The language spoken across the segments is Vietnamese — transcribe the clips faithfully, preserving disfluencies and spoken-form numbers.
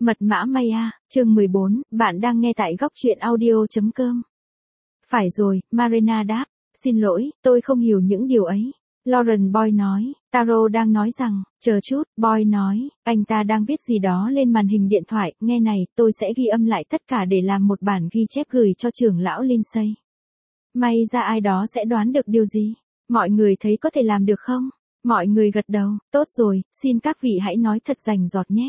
Mật mã Maya, chương mười bốn, bạn đang nghe tại góc truyện audio.com. Phải rồi, Marina đáp, xin lỗi, tôi không hiểu những điều ấy. Lauren Boy nói, Taro đang nói rằng, chờ chút, Boy nói, anh ta đang viết gì đó lên màn hình điện thoại, nghe này, tôi sẽ ghi âm lại tất cả để làm một bản ghi chép gửi cho trưởng lão Lindsay. May ra ai đó sẽ đoán được điều gì? Mọi người thấy có thể làm được không? Mọi người gật đầu, tốt rồi, xin các vị hãy nói thật rành rọt nhé.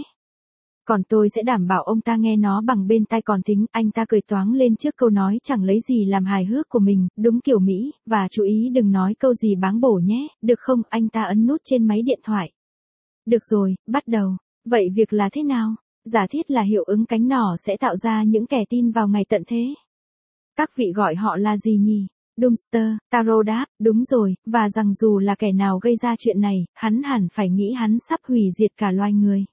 Còn tôi sẽ đảm bảo ông ta nghe nó bằng bên tai còn thính, anh ta cười toáng lên trước câu nói chẳng lấy gì làm hài hước của mình, đúng kiểu Mỹ, và chú ý đừng nói câu gì báng bổ nhé, được không, anh ta ấn nút trên máy điện thoại. Được rồi, bắt đầu, vậy việc là thế nào? Giả thiết là hiệu ứng cánh nỏ sẽ tạo ra những kẻ tin vào ngày tận thế. Các vị gọi họ là gì nhỉ? Doomster, Taro đáp, đúng rồi, và rằng dù là kẻ nào gây ra chuyện này, hắn hẳn phải nghĩ hắn sắp hủy diệt cả loài người.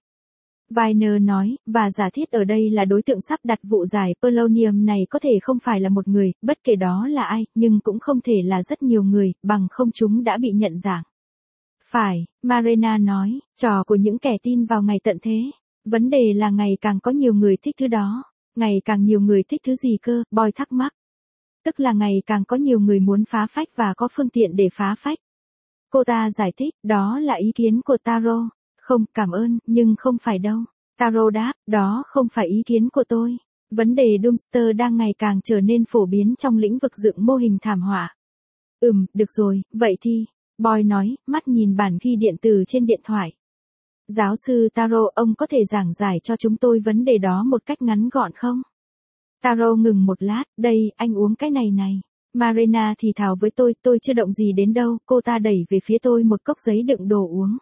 Viner nói, và giả thiết ở đây là đối tượng sắp đặt vụ giải polonium này có thể không phải là một người, bất kể đó là ai, nhưng cũng không thể là rất nhiều người, bằng không chúng đã bị nhận dạng. Phải, Marina nói, trò của những kẻ tin vào ngày tận thế. Vấn đề là ngày càng có nhiều người thích thứ đó. Ngày càng nhiều người thích thứ gì cơ, Boy thắc mắc. Tức là ngày càng có nhiều người muốn phá phách và có phương tiện để phá phách. Cô ta giải thích, đó là ý kiến của Taro. Không, cảm ơn, nhưng không phải đâu. Taro đáp, đó không phải ý kiến của tôi. Vấn đề Doomster đang ngày càng trở nên phổ biến trong lĩnh vực dựng mô hình thảm họa. Ừm, được rồi, vậy thì, Boy nói, mắt nhìn bản ghi điện tử trên điện thoại. Giáo sư Taro, ông có thể giảng giải cho chúng tôi vấn đề đó một cách ngắn gọn không? Taro ngừng một lát, đây, anh uống cái này này. Marina thì thào với tôi, tôi chưa động gì đến đâu, cô ta đẩy về phía tôi một cốc giấy đựng đồ uống.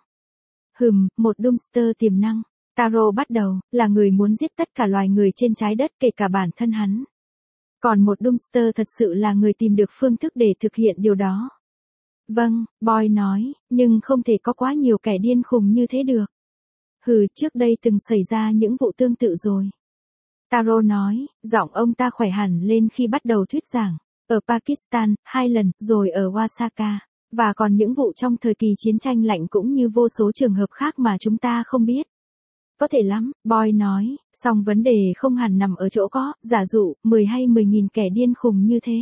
Hừm, một Doomster tiềm năng. Taro bắt đầu, là người muốn giết tất cả loài người trên trái đất kể cả bản thân hắn. Còn một Doomster thật sự là người tìm được phương thức để thực hiện điều đó. Vâng, Boy nói, nhưng không thể có quá nhiều kẻ điên khùng như thế được. Hừ, trước đây từng xảy ra những vụ tương tự rồi. Taro nói, giọng ông ta khỏe hẳn lên khi bắt đầu thuyết giảng. Ở Pakistan, hai lần, rồi ở Oaxaca. Và còn những vụ trong thời kỳ chiến tranh lạnh cũng như vô số trường hợp khác mà chúng ta không biết. Có thể lắm, Boy nói, song vấn đề không hẳn nằm ở chỗ có, giả dụ, mười hay mười nghìn kẻ điên khùng như thế.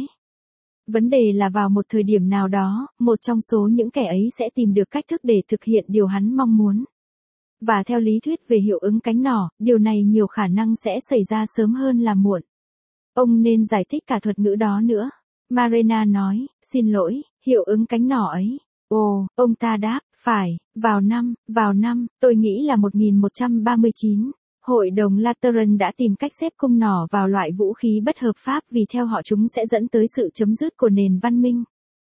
Vấn đề là vào một thời điểm nào đó, một trong số những kẻ ấy sẽ tìm được cách thức để thực hiện điều hắn mong muốn. Và theo lý thuyết về hiệu ứng cánh nỏ, điều này nhiều khả năng sẽ xảy ra sớm hơn là muộn. Ông nên giải thích cả thuật ngữ đó nữa. Marina nói, xin lỗi, hiệu ứng cánh nỏ ấy. Ồ, ông ta đáp, phải, vào năm, vào năm, tôi nghĩ là một nghìn một trăm ba mươi chín, Hội đồng Lateran đã tìm cách xếp cung nỏ vào loại vũ khí bất hợp pháp vì theo họ chúng sẽ dẫn tới sự chấm dứt của nền văn minh.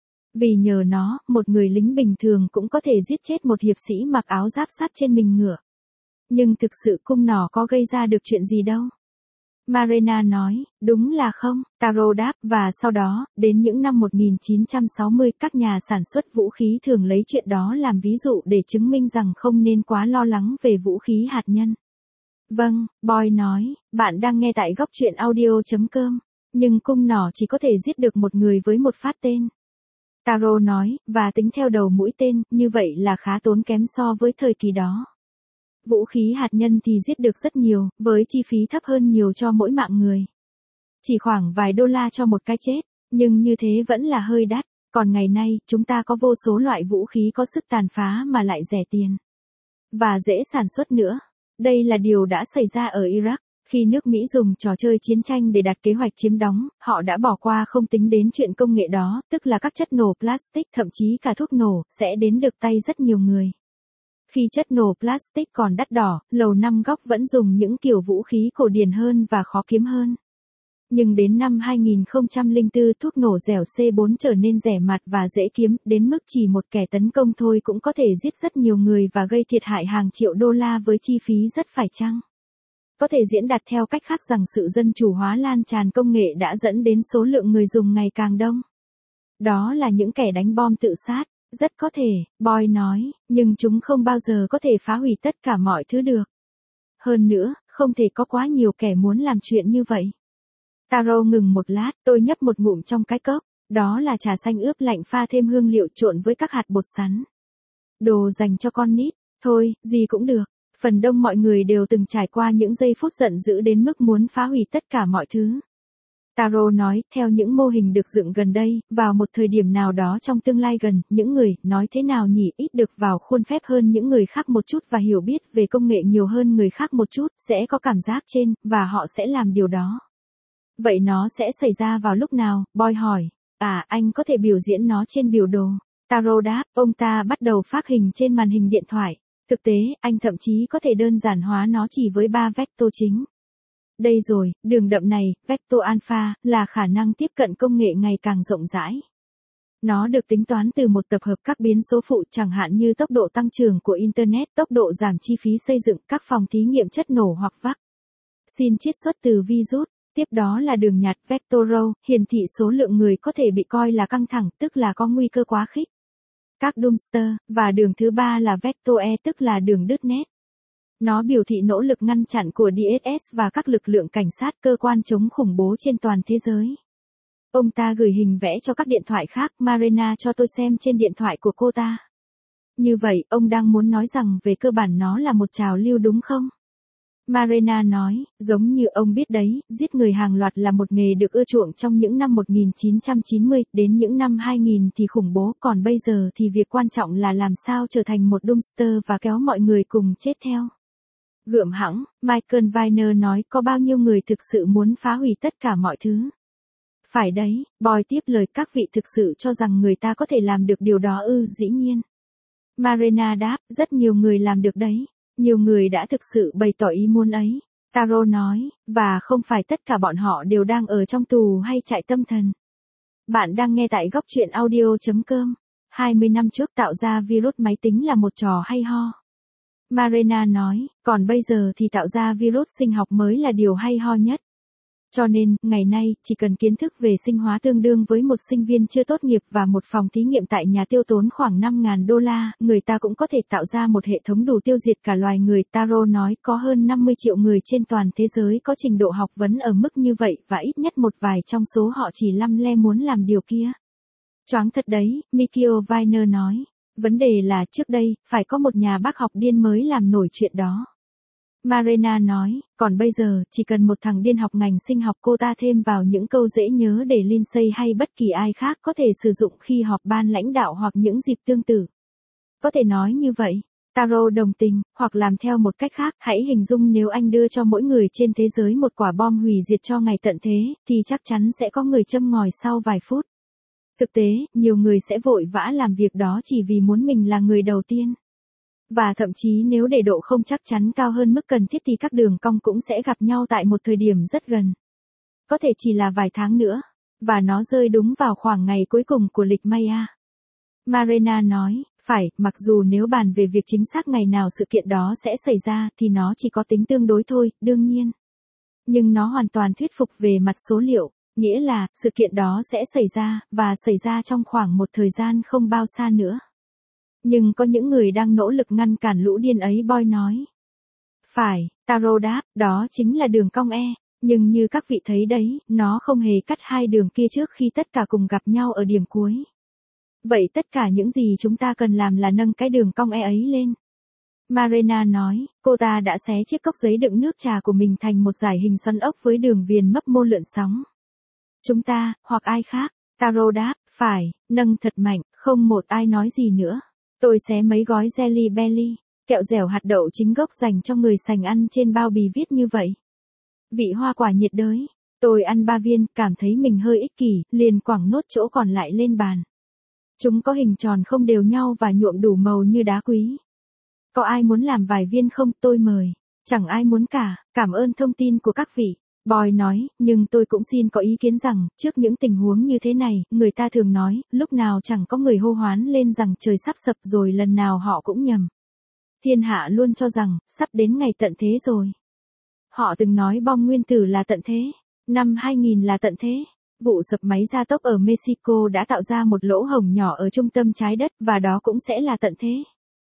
Vì nhờ nó, một người lính bình thường cũng có thể giết chết một hiệp sĩ mặc áo giáp sắt trên mình ngựa. Nhưng thực sự cung nỏ có gây ra được chuyện gì đâu. Marina nói, đúng là không, Taro đáp, và sau đó, đến những năm một nghìn chín trăm sáu mươi, các nhà sản xuất vũ khí thường lấy chuyện đó làm ví dụ để chứng minh rằng không nên quá lo lắng về vũ khí hạt nhân. Vâng, Boy nói, bạn đang nghe tại góc truyện audio.com, nhưng cung nỏ chỉ có thể giết được một người với một phát tên. Taro nói, và tính theo đầu mũi tên, như vậy là khá tốn kém so với thời kỳ đó. Vũ khí hạt nhân thì giết được rất nhiều, với chi phí thấp hơn nhiều cho mỗi mạng người. Chỉ khoảng vài đô la cho một cái chết, nhưng như thế vẫn là hơi đắt. Còn ngày nay, chúng ta có vô số loại vũ khí có sức tàn phá mà lại rẻ tiền. Và dễ sản xuất nữa. Đây là điều đã xảy ra ở Iraq. Khi nước Mỹ dùng trò chơi chiến tranh để đặt kế hoạch chiếm đóng, họ đã bỏ qua không tính đến chuyện công nghệ đó, tức là các chất nổ plastic, thậm chí cả thuốc nổ, sẽ đến được tay rất nhiều người. Khi chất nổ plastic còn đắt đỏ, Lầu Năm Góc vẫn dùng những kiểu vũ khí cổ điển hơn và khó kiếm hơn. Nhưng đến năm hai nghìn không trăm lẻ bốn, thuốc nổ dẻo C bốn trở nên rẻ mạt và dễ kiếm, đến mức chỉ một kẻ tấn công thôi cũng có thể giết rất nhiều người và gây thiệt hại hàng triệu đô la với chi phí rất phải chăng. Có thể diễn đạt theo cách khác rằng sự dân chủ hóa lan tràn công nghệ đã dẫn đến số lượng người dùng ngày càng đông. Đó là những kẻ đánh bom tự sát. Rất có thể, Boy nói, nhưng chúng không bao giờ có thể phá hủy tất cả mọi thứ được. Hơn nữa, không thể có quá nhiều kẻ muốn làm chuyện như vậy. Taro ngừng một lát, tôi nhấp một ngụm trong cái cốc, đó là trà xanh ướp lạnh pha thêm hương liệu trộn với các hạt bột sắn. Đồ dành cho con nít, thôi, gì cũng được. Phần đông mọi người đều từng trải qua những giây phút giận dữ đến mức muốn phá hủy tất cả mọi thứ. Taro nói, theo những mô hình được dựng gần đây, vào một thời điểm nào đó trong tương lai gần, những người, nói thế nào nhỉ, ít được vào khuôn phép hơn những người khác một chút và hiểu biết về công nghệ nhiều hơn người khác một chút, sẽ có cảm giác trên, và họ sẽ làm điều đó. Vậy nó sẽ xảy ra vào lúc nào? Boy hỏi. À, anh có thể biểu diễn nó trên biểu đồ. Taro đáp, ông ta bắt đầu phác hình trên màn hình điện thoại. Thực tế, anh thậm chí có thể đơn giản hóa nó chỉ với ba vector chính. Đây rồi, đường đậm này, vector alpha, là khả năng tiếp cận công nghệ ngày càng rộng rãi. Nó được tính toán từ một tập hợp các biến số phụ chẳng hạn như tốc độ tăng trưởng của Internet, tốc độ giảm chi phí xây dựng, các phòng thí nghiệm chất nổ hoặc vắc xin chiết xuất từ virus. Tiếp đó là đường nhạt vector row, hiển thị số lượng người có thể bị coi là căng thẳng, tức là có nguy cơ quá khích. Các dumpster, và đường thứ ba là vector E tức là đường đứt nét. Nó biểu thị nỗ lực ngăn chặn của đê ét ét và các lực lượng cảnh sát cơ quan chống khủng bố trên toàn thế giới. Ông ta gửi hình vẽ cho các điện thoại khác, Marina cho tôi xem trên điện thoại của cô ta. Như vậy, ông đang muốn nói rằng về cơ bản nó là một trào lưu đúng không? Marina nói, giống như ông biết đấy, giết người hàng loạt là một nghề được ưa chuộng trong những năm một nghìn chín trăm chín mươi, đến những năm hai nghìn thì khủng bố, còn bây giờ thì việc quan trọng là làm sao trở thành một dumpster và kéo mọi người cùng chết theo. Gượm hãng, Michael Weiner nói, có bao nhiêu người thực sự muốn phá hủy tất cả mọi thứ? Phải đấy, Boy tiếp lời, các vị thực sự cho rằng người ta có thể làm được điều đó ư? Dĩ nhiên. Marina đáp, rất nhiều người làm được đấy. Nhiều người đã thực sự bày tỏ ý muốn ấy. Taro nói, và không phải tất cả bọn họ đều đang ở trong tù hay trại tâm thần. Bạn đang nghe tại góc truyện audio chấm com. hai mươi năm trước tạo ra virus máy tính là một trò hay ho. Marina nói, còn bây giờ thì tạo ra virus sinh học mới là điều hay ho nhất. Cho nên, ngày nay, chỉ cần kiến thức về sinh hóa tương đương với một sinh viên chưa tốt nghiệp và một phòng thí nghiệm tại nhà tiêu tốn khoảng năm nghìn đô la, người ta cũng có thể tạo ra một hệ thống đủ tiêu diệt cả loài người. Taro nói, có hơn năm mươi triệu người trên toàn thế giới có trình độ học vấn ở mức như vậy và ít nhất một vài trong số họ chỉ lăm le muốn làm điều kia. Choáng thật đấy, Mikio Weiner nói. Vấn đề là trước đây, phải có một nhà bác học điên mới làm nổi chuyện đó. Marina nói, còn bây giờ, chỉ cần một thằng điên học ngành sinh học, cô ta thêm vào những câu dễ nhớ để Lindsay hay bất kỳ ai khác có thể sử dụng khi họp ban lãnh đạo hoặc những dịp tương tự. Có thể nói như vậy. Taro đồng tình, hoặc làm theo một cách khác, hãy hình dung nếu anh đưa cho mỗi người trên thế giới một quả bom hủy diệt cho ngày tận thế, thì chắc chắn sẽ có người châm ngòi sau vài phút. Thực tế, nhiều người sẽ vội vã làm việc đó chỉ vì muốn mình là người đầu tiên. Và thậm chí nếu để độ không chắc chắn cao hơn mức cần thiết thì các đường cong cũng sẽ gặp nhau tại một thời điểm rất gần. Có thể chỉ là vài tháng nữa. Và nó rơi đúng vào khoảng ngày cuối cùng của lịch Maya. Marina nói, phải, mặc dù nếu bàn về việc chính xác ngày nào sự kiện đó sẽ xảy ra thì nó chỉ có tính tương đối thôi, đương nhiên. Nhưng nó hoàn toàn thuyết phục về mặt số liệu, nghĩa là, sự kiện đó sẽ xảy ra, và xảy ra trong khoảng một thời gian không bao xa nữa. Nhưng có những người đang nỗ lực ngăn cản lũ điên ấy, Boy nói. Phải, Taro đáp, đó chính là đường cong E, nhưng như các vị thấy đấy, nó không hề cắt hai đường kia trước khi tất cả cùng gặp nhau ở điểm cuối. Vậy tất cả những gì chúng ta cần làm là nâng cái đường cong E ấy lên. Marina nói, cô ta đã xé chiếc cốc giấy đựng nước trà của mình thành một dải hình xoắn ốc với đường viền mấp mô lượn sóng. Chúng ta, hoặc ai khác, Taro đáp, phải, nâng thật mạnh, không một ai nói gì nữa. Tôi xé mấy gói Jelly Belly, kẹo dẻo hạt đậu chính gốc dành cho người sành ăn trên bao bì viết như vậy. Vị hoa quả nhiệt đới. Tôi ăn ba viên, cảm thấy mình hơi ích kỷ, liền quẳng nốt chỗ còn lại lên bàn. Chúng có hình tròn không đều nhau và nhuộm đủ màu như đá quý. Có ai muốn làm vài viên không? Tôi mời. Chẳng ai muốn cả, cảm ơn thông tin của các vị. Boy nói, nhưng tôi cũng xin có ý kiến rằng, trước những tình huống như thế này, người ta thường nói, lúc nào chẳng có người hô hoán lên rằng trời sắp sập rồi lần nào họ cũng nhầm. Thiên hạ luôn cho rằng, sắp đến ngày tận thế rồi. Họ từng nói bom nguyên tử là tận thế. Năm hai nghìn là tận thế. Vụ sập máy gia tốc ở Mexico đã tạo ra một lỗ hổng nhỏ ở trung tâm trái đất và đó cũng sẽ là tận thế.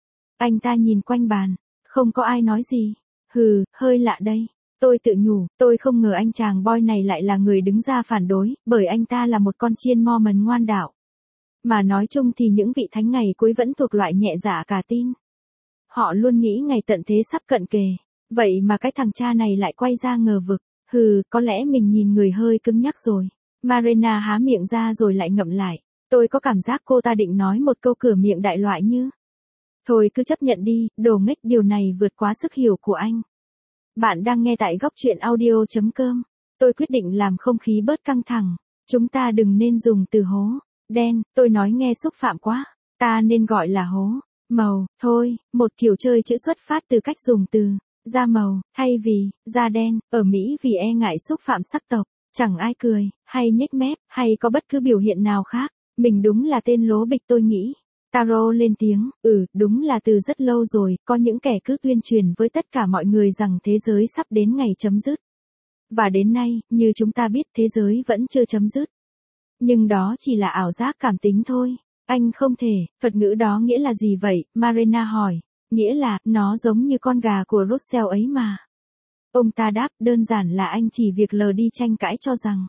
Anh ta nhìn quanh bàn. Không có ai nói gì. Hừ, hơi lạ đây. Tôi tự nhủ, tôi không ngờ anh chàng Boy này lại là người đứng ra phản đối, bởi anh ta là một con chiên Mormon ngoan đạo. Mà nói chung thì những vị thánh ngày cuối vẫn thuộc loại nhẹ dạ cả tin. họ luôn nghĩ ngày tận thế sắp cận kề. Vậy mà cái thằng cha này lại quay ra ngờ vực. Hừ, có lẽ mình nhìn người hơi cứng nhắc rồi. Marina há miệng ra rồi lại ngậm lại. Tôi có cảm giác cô ta định nói một câu cửa miệng đại loại như. Thôi cứ chấp nhận đi, đồ nghếch, điều này vượt quá sức hiểu của anh. Bạn đang nghe tại góc truyện audio.com. Tôi quyết định làm không khí bớt căng thẳng. Chúng ta đừng nên dùng từ hố đen, tôi nói nghe xúc phạm quá. Ta nên gọi là hố màu, thôi, một kiểu chơi chữ xuất phát từ cách dùng từ da màu, thay vì da đen, ở Mỹ vì e ngại xúc phạm sắc tộc, chẳng ai cười, hay nhếch mép, hay có bất cứ biểu hiện nào khác. Mình đúng là tên lố bịch tôi nghĩ. Taro lên tiếng, ừ, đúng là từ rất lâu rồi, có những kẻ cứ tuyên truyền với tất cả mọi người rằng thế giới sắp đến ngày chấm dứt. Và đến nay, như chúng ta biết thế giới vẫn chưa chấm dứt. Nhưng đó chỉ là ảo giác cảm tính thôi. Anh không thể, thuật ngữ đó nghĩa là gì vậy? Marina hỏi. Nghĩa là, nó giống như con gà của Russell ấy mà. Ông ta đáp, đơn giản là anh chỉ việc lờ đi tranh cãi cho rằng.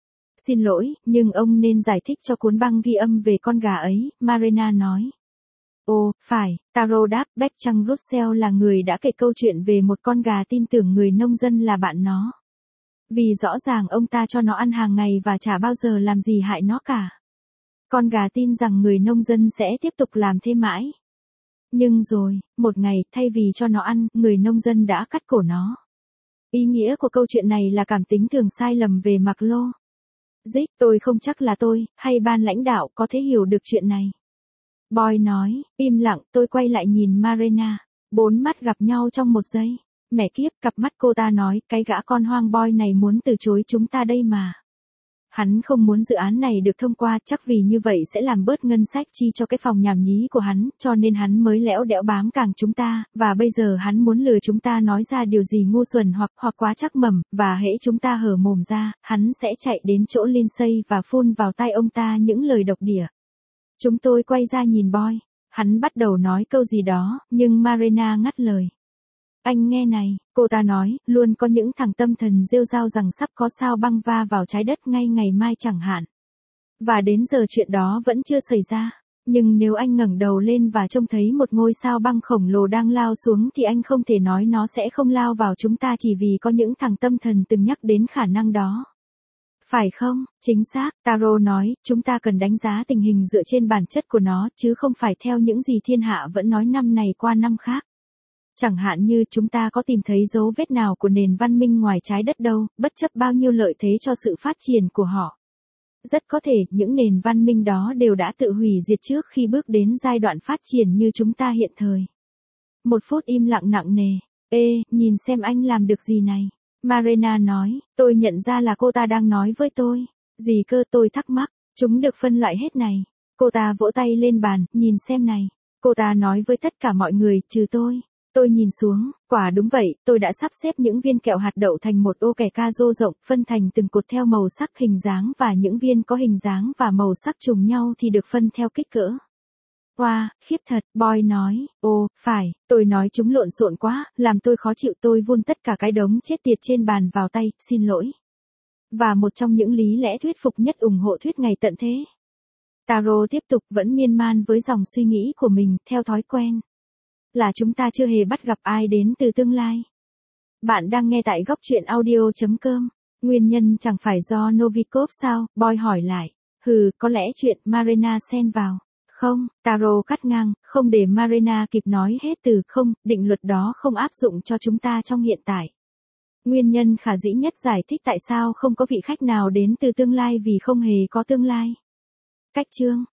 Xin lỗi, nhưng ông nên giải thích cho cuốn băng ghi âm về con gà ấy, Marina nói. Ồ, phải, Taro đáp, Bertrand Russell là người đã kể câu chuyện về một con gà tin tưởng người nông dân là bạn nó. Vì rõ ràng ông ta cho nó ăn hàng ngày và chả bao giờ làm gì hại nó cả. Con gà tin rằng người nông dân sẽ tiếp tục làm thế mãi. Nhưng rồi, một ngày, thay vì cho nó ăn, người nông dân đã cắt cổ nó. Ý nghĩa của câu chuyện này là cảm tính thường sai lầm về mặc lô. Dích, tôi không chắc là tôi, hay ban lãnh đạo có thể hiểu được chuyện này. Boy nói, im lặng, tôi quay lại nhìn Marina. Bốn mắt gặp nhau trong một giây. Mẹ kiếp, cặp mắt cô ta nói, cái gã con hoang Boy này muốn từ chối chúng ta đây mà. Hắn không muốn dự án này được thông qua, chắc vì như vậy sẽ làm bớt ngân sách chi cho cái phòng nhảm nhí của hắn, cho nên hắn mới lẽo đẽo bám càng chúng ta, và bây giờ hắn muốn lừa chúng ta nói ra điều gì ngu xuẩn hoặc hoặc quá chắc mẩm, và hễ chúng ta hở mồm ra, hắn sẽ chạy đến chỗ Lindsay và phun vào tai ông ta những lời độc địa. Chúng tôi quay ra nhìn Boy, hắn bắt đầu nói câu gì đó, nhưng Marina ngắt lời. Anh nghe này, cô ta nói, luôn có những thằng tâm thần rêu rao rằng sắp có sao băng va vào trái đất ngay ngày mai chẳng hạn. Và đến giờ chuyện đó vẫn chưa xảy ra. Nhưng nếu anh ngẩng đầu lên và trông thấy một ngôi sao băng khổng lồ đang lao xuống thì anh không thể nói nó sẽ không lao vào chúng ta chỉ vì có những thằng tâm thần từng nhắc đến khả năng đó. Phải không? Chính xác, Taro nói, chúng ta cần đánh giá tình hình dựa trên bản chất của nó, chứ không phải theo những gì thiên hạ vẫn nói năm này qua năm khác. Chẳng hạn như chúng ta có tìm thấy dấu vết nào của nền văn minh ngoài trái đất đâu, bất chấp bao nhiêu lợi thế cho sự phát triển của họ. Rất có thể những nền văn minh đó đều đã tự hủy diệt trước khi bước đến giai đoạn phát triển như chúng ta hiện thời. Một phút im lặng nặng nề. Ê, nhìn xem anh làm được gì này. Marina nói, tôi nhận ra là cô ta đang nói với tôi. Gì cơ, tôi thắc mắc, chúng được phân loại hết này. Cô ta vỗ tay lên bàn, nhìn xem này. Cô ta nói với tất cả mọi người, trừ tôi. Tôi nhìn xuống, quả đúng vậy, tôi đã sắp xếp những viên kẹo hạt đậu thành một ô kẻ ca rô rộng, phân thành từng cột theo màu sắc hình dáng và những viên có hình dáng và màu sắc trùng nhau thì được phân theo kích cỡ. Wow, khiếp thật, Boy nói, ồ, phải, tôi nói chúng lộn xộn quá, làm tôi khó chịu, tôi vun tất cả cái đống chết tiệt trên bàn vào tay, xin lỗi. Và một trong những lý lẽ thuyết phục nhất ủng hộ thuyết ngày tận thế. Taro tiếp tục vẫn miên man với dòng suy nghĩ của mình, theo thói quen. Là chúng ta chưa hề bắt gặp ai đến từ tương lai. Bạn đang nghe tại góc truyện audio.com. Nguyên nhân chẳng phải do Novikov sao? Boy hỏi lại. Hừ, có lẽ chuyện Marina xen vào. Không, Taro cắt ngang, không để Marina kịp nói hết từ không, định luật đó không áp dụng cho chúng ta trong hiện tại. Nguyên nhân khả dĩ nhất giải thích tại sao không có vị khách nào đến từ tương lai vì không hề có tương lai. Cách chương